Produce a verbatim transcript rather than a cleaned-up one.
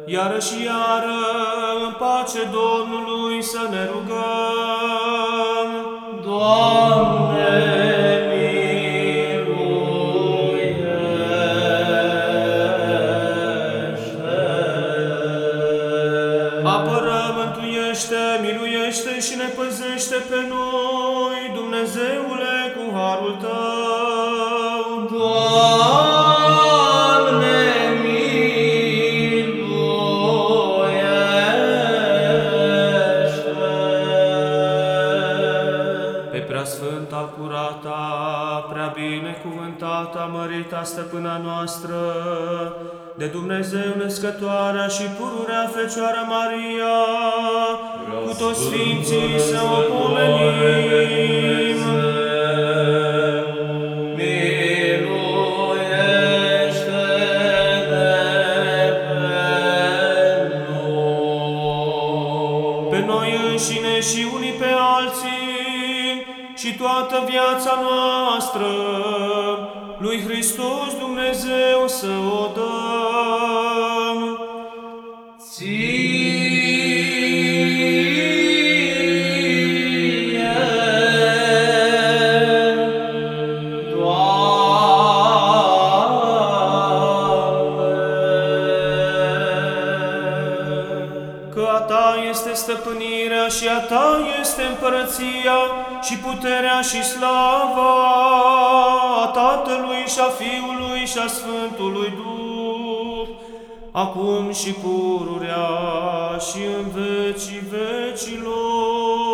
Iară și iară, în pace Domnului să ne rugăm. Doamne, miluiește! Apără, mântuiește, miluiește și ne păzește pe noi, Dumnezeule, cu harul Tău. Doamne, miluiește! Pe preasfânta, curata, prea binecuvântata, mărita stăpâna noastră, de Dumnezeu născătoarea și pururea Fecioara Maria, cu toți sfinții să o pomenim. Pe noi înșine și unii pe alții și toată viața noastră lui Hristos Dumnezeu să o dăm. Ție, Doamne! Că a Ta este stăpânirea și a Ta este împărăția și puterea și slava a Tatălui și a Fiului și a Sfântului Duh, acum și pururea și în vecii vecilor.